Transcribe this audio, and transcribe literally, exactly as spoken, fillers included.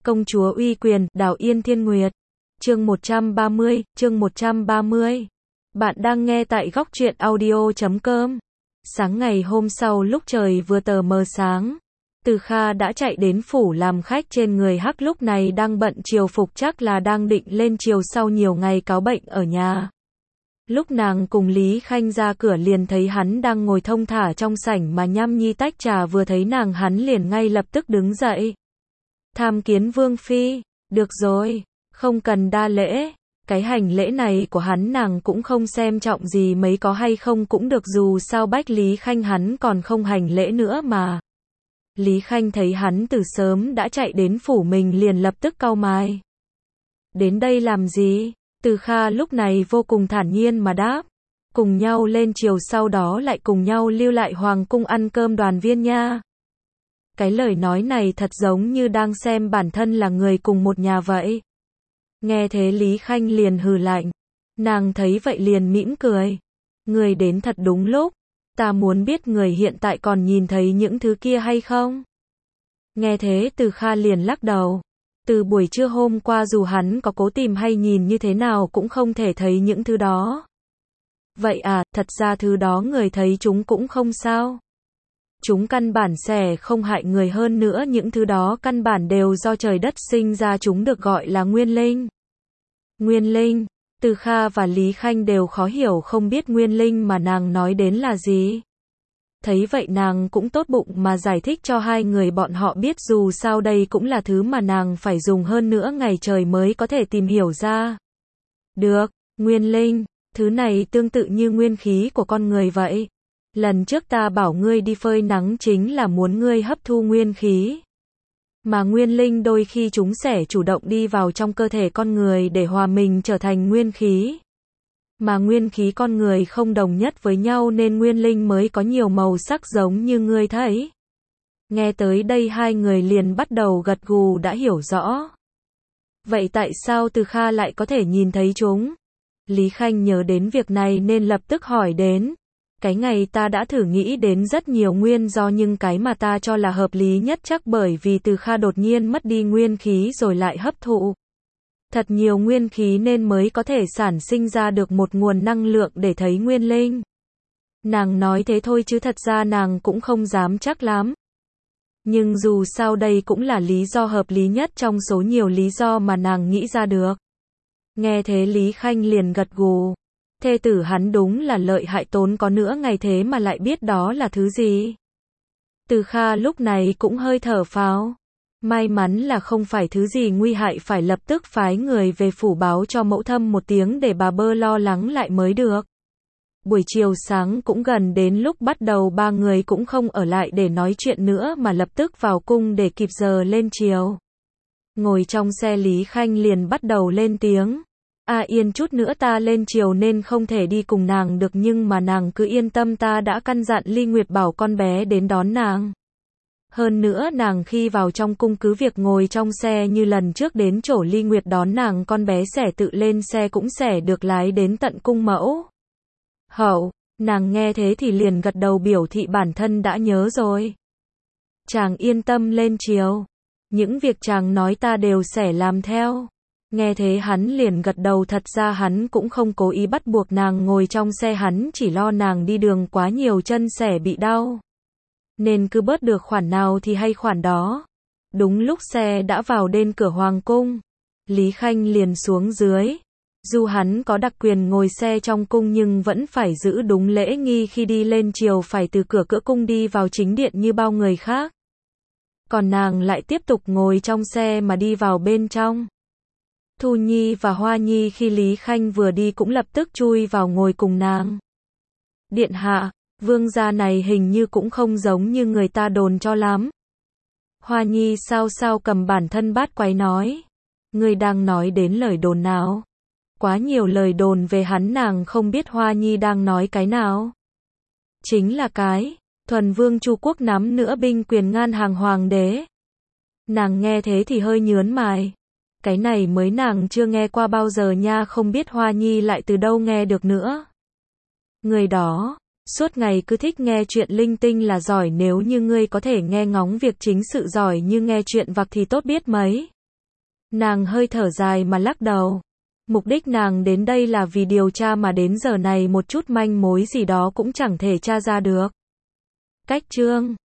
Công chúa uy quyền, Đào Yên Thiên Nguyệt. Chương một trăm ba mươi, chương một trăm ba mươi. Bạn đang nghe tại góc truyện audio chấm com. Sáng ngày hôm sau lúc trời vừa tờ mờ sáng, Từ Kha đã chạy đến phủ làm khách. Trên người Hắc lúc này đang bận triều phục, chắc là đang định lên triều sau nhiều ngày cáo bệnh ở nhà. Lúc nàng cùng Lý Khanh ra cửa liền thấy hắn đang ngồi thong thả trong sảnh mà nhâm nhi tách trà, vừa thấy nàng hắn liền ngay lập tức đứng dậy. Tham kiến Vương Phi. Được rồi, không cần đa lễ. Cái hành lễ này của hắn nàng cũng không xem trọng gì mấy, có hay không cũng được, dù sao Bách Lý Khanh hắn còn không hành lễ nữa mà. Lý Khanh thấy hắn từ sớm đã chạy đến phủ mình liền lập tức cau mày. Đến đây làm gì? Từ Kha lúc này vô cùng thản nhiên mà đáp. Cùng nhau lên triều, sau đó lại cùng nhau lưu lại hoàng cung ăn cơm đoàn viên nha. Cái lời nói này thật giống như đang xem bản thân là người cùng một nhà vậy. Nghe thế Lý Khanh liền hừ lạnh. Nàng thấy vậy liền mỉm cười. Người đến thật đúng lúc. Ta muốn biết người hiện tại còn nhìn thấy những thứ kia hay không? Nghe thế Từ Kha liền lắc đầu. Từ buổi trưa hôm qua dù hắn có cố tìm hay nhìn như thế nào cũng không thể thấy những thứ đó. Vậy à, thật ra thứ đó người thấy chúng cũng không sao. Chúng căn bản sẽ không hại người, hơn nữa những thứ đó căn bản đều do trời đất sinh ra, chúng được gọi là nguyên linh. Nguyên linh? Từ Kha và Lý Khanh đều khó hiểu không biết nguyên linh mà nàng nói đến là gì. Thấy vậy nàng cũng tốt bụng mà giải thích cho hai người bọn họ biết, dù sao đây cũng là thứ mà nàng phải dùng hơn nữa ngày trời mới có thể tìm hiểu ra. Được, nguyên linh, thứ này tương tự như nguyên khí của con người vậy. Lần trước ta bảo ngươi đi phơi nắng chính là muốn ngươi hấp thu nguyên khí. Mà nguyên linh đôi khi chúng sẽ chủ động đi vào trong cơ thể con người để hòa mình trở thành nguyên khí. Mà nguyên khí con người không đồng nhất với nhau nên nguyên linh mới có nhiều màu sắc giống như ngươi thấy. Nghe tới đây hai người liền bắt đầu gật gù đã hiểu rõ. Vậy tại sao Từ Kha lại có thể nhìn thấy chúng? Lý Khanh nhớ đến việc này nên lập tức hỏi đến. Cái ngày ta đã thử nghĩ đến rất nhiều nguyên do, nhưng cái mà ta cho là hợp lý nhất chắc bởi vì Từ Kha đột nhiên mất đi nguyên khí rồi lại hấp thụ thật nhiều nguyên khí nên mới có thể sản sinh ra được một nguồn năng lượng để thấy nguyên linh. Nàng nói thế thôi chứ thật ra nàng cũng không dám chắc lắm. Nhưng dù sao đây cũng là lý do hợp lý nhất trong số nhiều lý do mà nàng nghĩ ra được. Nghe thế Lý Khanh liền gật gù. Thê tử hắn đúng là lợi hại, tốn có nữa ngày thế mà lại biết đó là thứ gì. Từ Kha lúc này cũng hơi thở phào. May mắn là không phải thứ gì nguy hại, phải lập tức phái người về phủ báo cho mẫu thân một tiếng để bà bơ lo lắng lại mới được. Buổi chiều sáng cũng gần đến lúc bắt đầu, ba người cũng không ở lại để nói chuyện nữa mà lập tức vào cung để kịp giờ lên triều. Ngồi trong xe Lý Khanh liền bắt đầu lên tiếng. À yên chút nữa ta lên triều nên không thể đi cùng nàng được, nhưng mà nàng cứ yên tâm, ta đã căn dặn Ly Nguyệt bảo con bé đến đón nàng. Hơn nữa nàng khi vào trong cung cứ việc ngồi trong xe như lần trước đến chỗ Ly Nguyệt đón nàng, con bé sẽ tự lên xe cũng sẽ được lái đến tận cung mẫu hậu. Nàng nghe thế thì liền gật đầu biểu thị bản thân đã nhớ rồi. Chàng yên tâm lên triều. Những việc chàng nói ta đều sẽ làm theo. Nghe thế hắn liền gật đầu, thật ra hắn cũng không cố ý bắt buộc nàng ngồi trong xe, hắn chỉ lo nàng đi đường quá nhiều chân sẽ bị đau. Nên cứ bớt được khoản nào thì hay khoản đó. Đúng lúc xe đã vào đến cửa hoàng cung, Lý Khanh liền xuống dưới. Dù hắn có đặc quyền ngồi xe trong cung nhưng vẫn phải giữ đúng lễ nghi, khi đi lên triều phải từ cửa cửa cung đi vào chính điện như bao người khác. Còn nàng lại tiếp tục ngồi trong xe mà đi vào bên trong. Thu Nhi và Hoa Nhi khi Lý Khanh vừa đi cũng lập tức chui vào ngồi cùng nàng. Điện hạ, vương gia này hình như cũng không giống như người ta đồn cho lắm. Hoa Nhi sao sao cầm bản thân bát quái nói. Người đang nói đến lời đồn nào? Quá nhiều lời đồn về hắn, nàng không biết Hoa Nhi đang nói cái nào. Chính là cái thuần vương Chu Quốc nắm nữa binh quyền ngang hàng hoàng đế. Nàng nghe thế thì hơi nhớn mày. Cái này mới nàng chưa nghe qua bao giờ nha, không biết Hoa Nhi lại từ đâu nghe được nữa. Người đó, suốt ngày cứ thích nghe chuyện linh tinh là giỏi, nếu như ngươi có thể nghe ngóng việc chính sự giỏi như nghe chuyện vặt thì tốt biết mấy. Nàng hơi thở dài mà lắc đầu. Mục đích nàng đến đây là vì điều tra mà đến giờ này một chút manh mối gì đó cũng chẳng thể tra ra được. Cách chương